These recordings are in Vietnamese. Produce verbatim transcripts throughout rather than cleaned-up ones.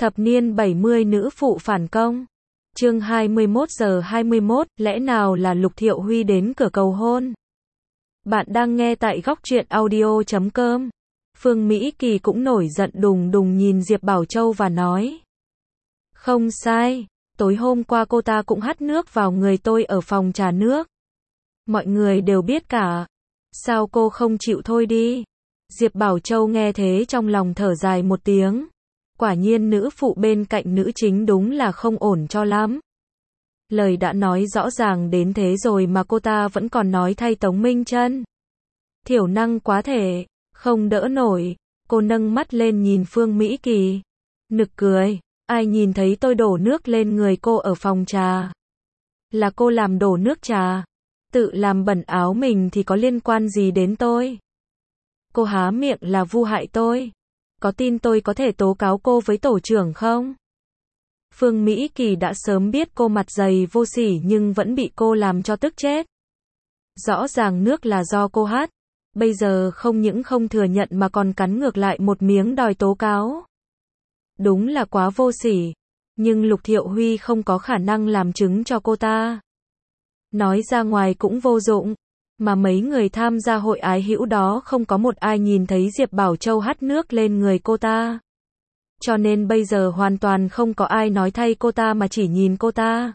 Thập niên bảy mươi nữ phụ phản công. Chương hai mươi mốt giờ hai mươi mốt, lẽ nào là Lục Thiệu Huy đến cửa cầu hôn? Bạn đang nghe tại góc truyện audio chấm com. Phương Mỹ Kỳ cũng nổi giận đùng đùng nhìn Diệp Bảo Châu và nói. Không sai, tối hôm qua cô ta cũng hắt nước vào người tôi ở phòng trà nước. Mọi người đều biết cả. Sao cô không chịu thôi đi? Diệp Bảo Châu nghe thế trong lòng thở dài một tiếng. Quả nhiên nữ phụ bên cạnh nữ chính đúng là không ổn cho lắm. Lời đã nói rõ ràng đến thế rồi mà cô ta vẫn còn nói thay Tống Minh Chân. Thiểu năng quá thể, không đỡ nổi. Cô nâng mắt lên nhìn Phương Mỹ Kỳ. Nực cười, ai nhìn thấy tôi đổ nước lên người cô ở phòng trà? Là cô làm đổ nước trà. Tự làm bẩn áo mình thì có liên quan gì đến tôi? Cô há miệng là vu hại tôi. Có tin tôi có thể tố cáo cô với tổ trưởng không? Phương Mỹ Kỳ đã sớm biết cô mặt dày vô sỉ nhưng vẫn bị cô làm cho tức chết. Rõ ràng nước là do cô hắt. Bây giờ không những không thừa nhận mà còn cắn ngược lại một miếng đòi tố cáo. Đúng là quá vô sỉ. Nhưng Lục Thiệu Huy không có khả năng làm chứng cho cô ta. Nói ra ngoài cũng vô dụng. Mà mấy người tham gia hội ái hữu đó không có một ai nhìn thấy Diệp Bảo Châu hắt nước lên người cô ta. Cho nên bây giờ hoàn toàn không có ai nói thay cô ta mà chỉ nhìn cô ta.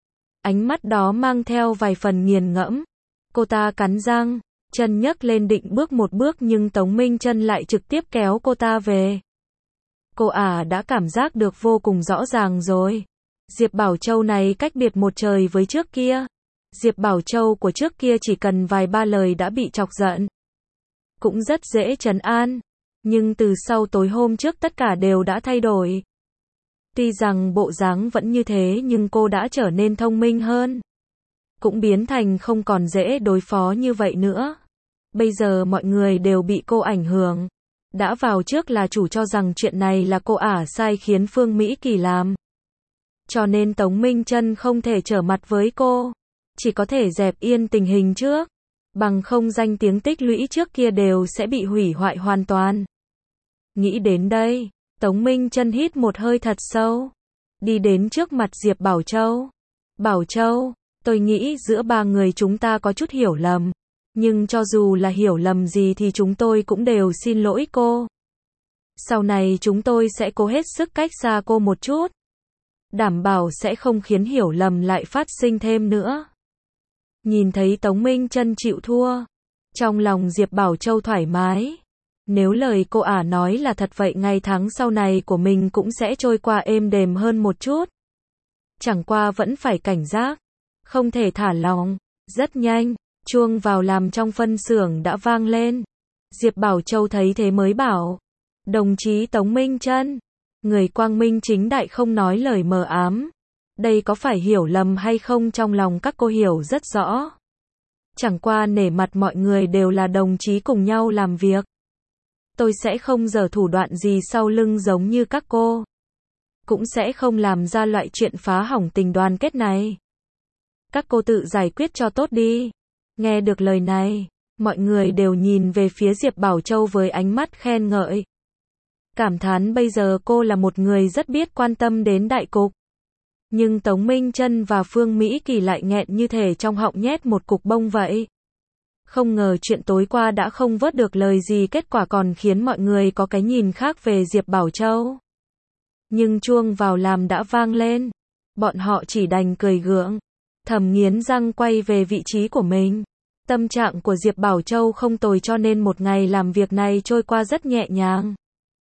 Ánh mắt đó mang theo vài phần nghiền ngẫm. Cô ta cắn răng, chân nhấc lên định bước một bước nhưng Tống Minh Chân lại trực tiếp kéo cô ta về. Cô ả đã cảm giác được vô cùng rõ ràng rồi. Diệp Bảo Châu này cách biệt một trời với trước kia. Diệp Bảo Châu của trước kia chỉ cần vài ba lời đã bị chọc giận. Cũng rất dễ trấn an. Nhưng từ sau tối hôm trước tất cả đều đã thay đổi. Tuy rằng bộ dáng vẫn như thế nhưng cô đã trở nên thông minh hơn. Cũng biến thành không còn dễ đối phó như vậy nữa. Bây giờ mọi người đều bị cô ảnh hưởng. Đã vào trước là chủ cho rằng chuyện này là cô ả sai khiến Phương Mỹ Kỳ làm. Cho nên Tống Minh Chân không thể trở mặt với cô. Chỉ có thể dẹp yên tình hình trước. Bằng không danh tiếng tích lũy trước kia đều sẽ bị hủy hoại hoàn toàn. Nghĩ đến đây, Tống Minh Chân hít một hơi thật sâu. Đi đến trước mặt Diệp Bảo Châu. Bảo Châu, tôi nghĩ giữa ba người chúng ta có chút hiểu lầm. Nhưng cho dù là hiểu lầm gì thì chúng tôi cũng đều xin lỗi cô. Sau này chúng tôi sẽ cố hết sức cách xa cô một chút. Đảm bảo sẽ không khiến hiểu lầm lại phát sinh thêm nữa. Nhìn thấy Tống Minh Chân chịu thua. Trong lòng Diệp Bảo Châu thoải mái. Nếu lời cô ả nói là thật vậy ngày tháng sau này của mình cũng sẽ trôi qua êm đềm hơn một chút. Chẳng qua vẫn phải cảnh giác. Không thể thả lỏng. Rất nhanh, chuông vào làm trong phân xưởng đã vang lên. Diệp Bảo Châu thấy thế mới bảo. Đồng chí Tống Minh Chân. Người quang minh chính đại không nói lời mờ ám. Đây có phải hiểu lầm hay không trong lòng các cô hiểu rất rõ. Chẳng qua nể mặt mọi người đều là đồng chí cùng nhau làm việc. Tôi sẽ không giở thủ đoạn gì sau lưng giống như các cô. Cũng sẽ không làm ra loại chuyện phá hỏng tình đoàn kết này. Các cô tự giải quyết cho tốt đi. Nghe được lời này, mọi người đều nhìn về phía Diệp Bảo Châu với ánh mắt khen ngợi. Cảm thán bây giờ cô là một người rất biết quan tâm đến đại cục. Nhưng Tống Minh Chân và Phương Mỹ Kỳ lại nghẹn như thể trong họng nhét một cục bông vậy. Không ngờ chuyện tối qua đã không vớt được lời gì, kết quả còn khiến mọi người có cái nhìn khác về Diệp Bảo Châu. Nhưng chuông vào làm đã vang lên. Bọn họ chỉ đành cười gượng. Thầm nghiến răng quay về vị trí của mình. Tâm trạng của Diệp Bảo Châu không tồi cho nên một ngày làm việc này trôi qua rất nhẹ nhàng.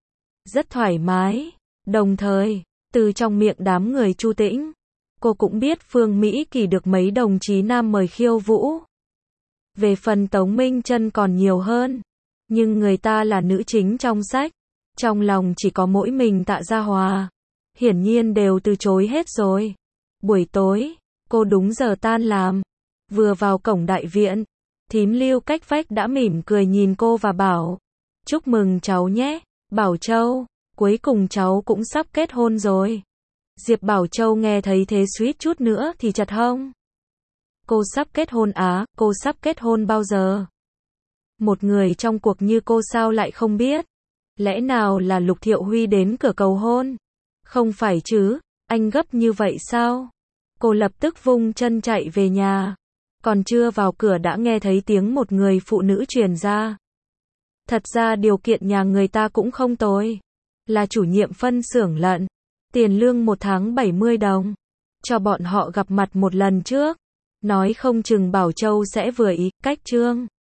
Rất thoải mái. Đồng thời, từ trong miệng đám người Chu Tĩnh, cô cũng biết Phương Mỹ Kỳ được mấy đồng chí nam mời khiêu vũ. Về phần Tống Minh Chân còn nhiều hơn. Nhưng người ta là nữ chính trong sách. Trong lòng chỉ có mỗi mình Tạ Gia Hòa. Hiển nhiên đều từ chối hết rồi. Buổi tối, cô đúng giờ tan làm. Vừa vào cổng đại viện, thím Lưu cách vách đã mỉm cười nhìn cô và bảo. Chúc mừng cháu nhé, Bảo Châu. Cuối cùng cháu cũng sắp kết hôn rồi. Diệp Bảo Châu nghe thấy thế suýt chút nữa thì chặt hông. Cô sắp kết hôn á, cô sắp kết hôn bao giờ? Một người trong cuộc như cô sao lại không biết? Lẽ nào là Lục Thiệu Huy đến cửa cầu hôn? Không phải chứ, anh gấp như vậy sao? Cô lập tức vung chân chạy về nhà. Còn chưa vào cửa đã nghe thấy tiếng một người phụ nữ truyền ra. Thật ra điều kiện nhà người ta cũng không tồi. Là chủ nhiệm phân xưởng lận. Tiền lương một tháng bảy mươi đồng. Cho bọn họ gặp mặt một lần trước. Nói không chừng Bảo Châu sẽ vừa ý, cách Trương